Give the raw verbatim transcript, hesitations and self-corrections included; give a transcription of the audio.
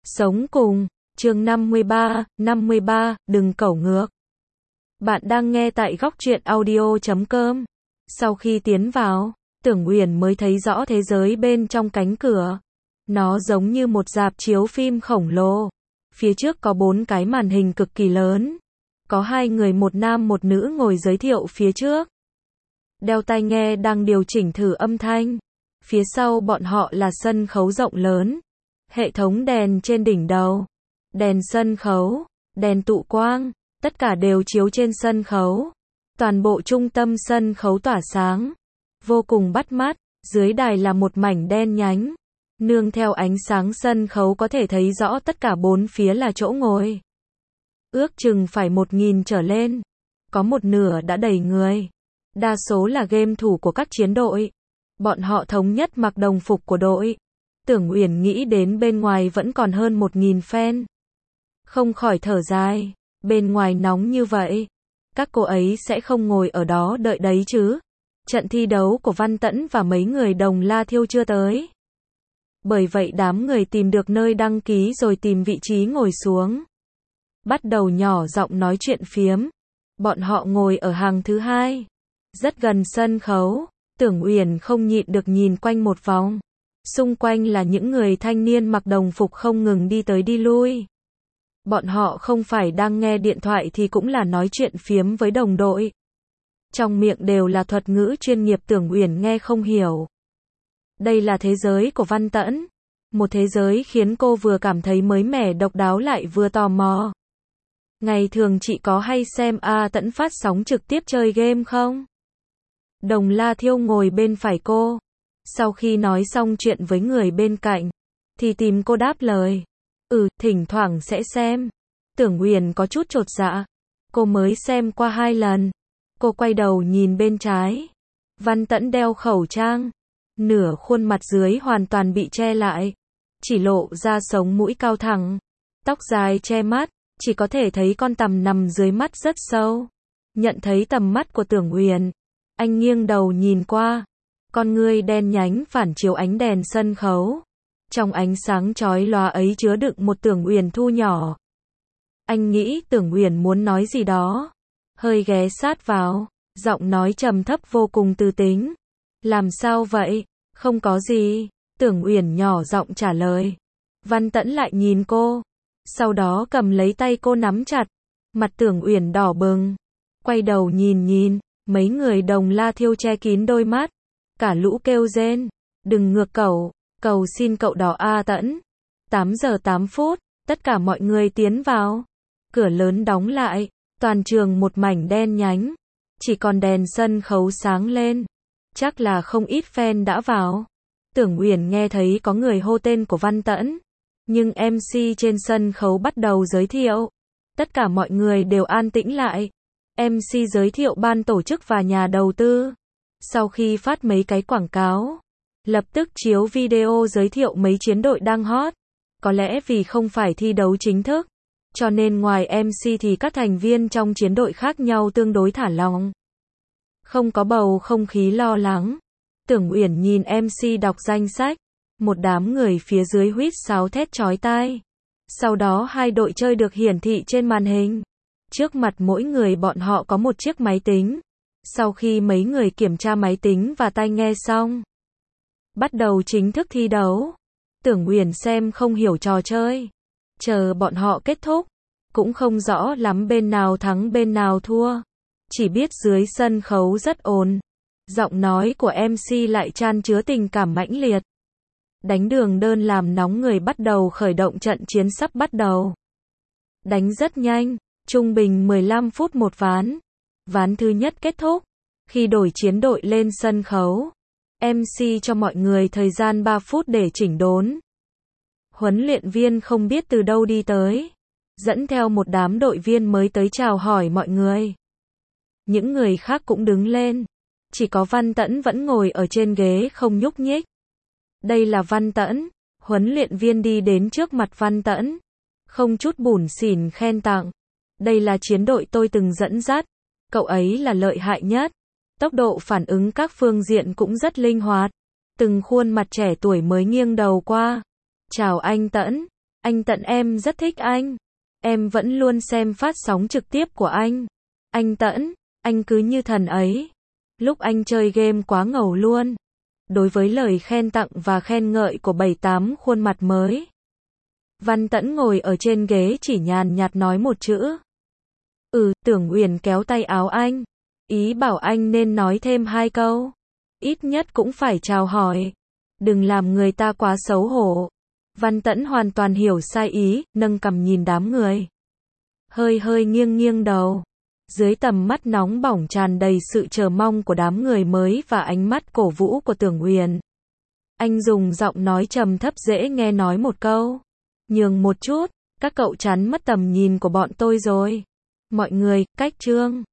Sống cùng, chương năm mươi ba, năm mươi ba, đừng cẩu ngược. Bạn đang nghe tại góc truyện audio chấm com. Sau khi tiến vào, Tưởng Uyển mới thấy rõ thế giới bên trong cánh cửa. Nó giống như một rạp chiếu phim khổng lồ. Phía trước có bốn cái màn hình cực kỳ lớn. Có hai người, một nam một nữ ngồi giới thiệu phía trước. Đeo tai nghe đang điều chỉnh thử âm thanh. Phía sau bọn họ là sân khấu rộng lớn. Hệ thống đèn trên đỉnh đầu, đèn sân khấu, đèn tụ quang, tất cả đều chiếu trên sân khấu. Toàn bộ trung tâm sân khấu tỏa sáng, vô cùng bắt mắt. Dưới đài là một mảnh đen nhánh. Nương theo ánh sáng sân khấu có thể thấy rõ tất cả bốn phía là chỗ ngồi. Ước chừng phải một nghìn trở lên. Có một nửa đã đầy người. Đa số là game thủ của các chiến đội. Bọn họ thống nhất mặc đồng phục của đội. Tưởng Uyển nghĩ đến bên ngoài vẫn còn hơn một nghìn fan. Không khỏi thở dài. Bên ngoài nóng như vậy. Các cô ấy sẽ không ngồi ở đó đợi đấy chứ. Trận thi đấu của Văn Tẫn và mấy người Đồng La Thiêu chưa tới. Bởi vậy đám người tìm được nơi đăng ký rồi tìm vị trí ngồi xuống. Bắt đầu nhỏ giọng nói chuyện phiếm. Bọn họ ngồi ở hàng thứ hai. Rất gần sân khấu. Tưởng Uyển không nhịn được nhìn quanh một vòng. Xung quanh là những người thanh niên mặc đồng phục không ngừng đi tới đi lui. Bọn họ không phải đang nghe điện thoại thì cũng là nói chuyện phiếm với đồng đội. Trong miệng đều là thuật ngữ chuyên nghiệp Tưởng Uyển nghe không hiểu. Đây là thế giới của Văn Tẫn. Một thế giới khiến cô vừa cảm thấy mới mẻ độc đáo lại vừa tò mò. Ngày thường chị có hay xem A Tẫn phát sóng trực tiếp chơi game không? Đồng La Thiêu ngồi bên phải cô. Sau khi nói xong chuyện với người bên cạnh, thì tìm cô đáp lời. Ừ, thỉnh thoảng sẽ xem. Tưởng Uyển có chút chột dạ. Cô mới xem qua hai lần. Cô quay đầu nhìn bên trái. Văn Tẫn đeo khẩu trang. Nửa khuôn mặt dưới hoàn toàn bị che lại. Chỉ lộ ra sống mũi cao thẳng. Tóc dài che mắt. Chỉ có thể thấy con tằm nằm dưới mắt rất sâu. Nhận thấy tầm mắt của Tưởng Uyển, anh nghiêng đầu nhìn qua. Con ngươi đen nhánh phản chiếu ánh đèn sân khấu. Trong ánh sáng chói lòa ấy chứa đựng một Tưởng Uyển thu nhỏ. Anh nghĩ Tưởng Uyển muốn nói gì đó. Hơi ghé sát vào. Giọng nói trầm thấp vô cùng tư tính. Làm sao vậy? Không có gì. Tưởng Uyển nhỏ giọng trả lời. Văn Tẫn lại nhìn cô. Sau đó cầm lấy tay cô nắm chặt. Mặt Tưởng Uyển đỏ bừng. Quay đầu nhìn nhìn. Mấy người Đồng La Thiêu che kín đôi mắt. Cả lũ kêu rên. Đừng ngược cẩu. Cầu xin cậu đó A Tẫn. tám giờ tám phút. Tất cả mọi người tiến vào. Cửa lớn đóng lại. Toàn trường một mảnh đen nhánh. Chỉ còn đèn sân khấu sáng lên. Chắc là không ít fan đã vào. Tưởng Uyển nghe thấy có người hô tên của Văn Tẫn. Nhưng em xê trên sân khấu bắt đầu giới thiệu. Tất cả mọi người đều an tĩnh lại. em xê giới thiệu ban tổ chức và nhà đầu tư. Sau khi phát mấy cái quảng cáo, lập tức chiếu video giới thiệu mấy chiến đội đang hot. Có lẽ vì không phải thi đấu chính thức, cho nên ngoài em xê thì các thành viên trong chiến đội khác nhau tương đối thả lỏng. Không có bầu không khí lo lắng. Tưởng Uyển nhìn em xê đọc danh sách. Một đám người phía dưới huýt sáo thét chói tai. Sau đó hai đội chơi được hiển thị trên màn hình. Trước mặt mỗi người bọn họ có một chiếc máy tính. Sau khi mấy người kiểm tra máy tính và tai nghe xong, bắt đầu chính thức thi đấu. Tưởng Uyển xem không hiểu trò chơi. Chờ bọn họ kết thúc, cũng không rõ lắm bên nào thắng bên nào thua. Chỉ biết dưới sân khấu rất ồn. Giọng nói của em xê lại chan chứa tình cảm mãnh liệt. Đánh đường đơn làm nóng người bắt đầu khởi động, trận chiến sắp bắt đầu. Đánh rất nhanh, trung bình mười lăm phút một ván. Ván thứ nhất kết thúc. Khi đổi chiến đội lên sân khấu, em xê cho mọi người thời gian ba phút để chỉnh đốn. Huấn luyện viên không biết từ đâu đi tới, dẫn theo một đám đội viên mới tới chào hỏi mọi người. Những người khác cũng đứng lên. Chỉ có Văn Tẫn vẫn ngồi ở trên ghế không nhúc nhích. Đây là Văn Tẫn. Huấn luyện viên đi đến trước mặt Văn Tẫn. Không chút bủn xỉn khen tặng. Đây là chiến đội tôi từng dẫn dắt. Cậu ấy là lợi hại nhất. Tốc độ phản ứng các phương diện cũng rất linh hoạt. Từng khuôn mặt trẻ tuổi mới nghiêng đầu qua. Chào anh Tẫn. Anh Tận em rất thích anh. Em vẫn luôn xem phát sóng trực tiếp của anh. Anh Tẫn, anh cứ như thần ấy. Lúc anh chơi game quá ngầu luôn. Đối với lời khen tặng và khen ngợi của bảy tám khuôn mặt mới, Văn Tẫn ngồi ở trên ghế chỉ nhàn nhạt nói một chữ. Ừ, Tưởng Uyển kéo tay áo anh. Ý bảo anh nên nói thêm hai câu. Ít nhất cũng phải chào hỏi. Đừng làm người ta quá xấu hổ. Văn Tẫn hoàn toàn hiểu sai ý, nâng cằm nhìn đám người. Hơi hơi nghiêng nghiêng đầu. Dưới tầm mắt nóng bỏng tràn đầy sự chờ mong của đám người mới và ánh mắt cổ vũ của Tưởng Uyển, anh dùng giọng nói trầm thấp dễ nghe nói một câu. Nhường một chút, các cậu chắn mất tầm nhìn của bọn tôi rồi. Mọi người, cách chương.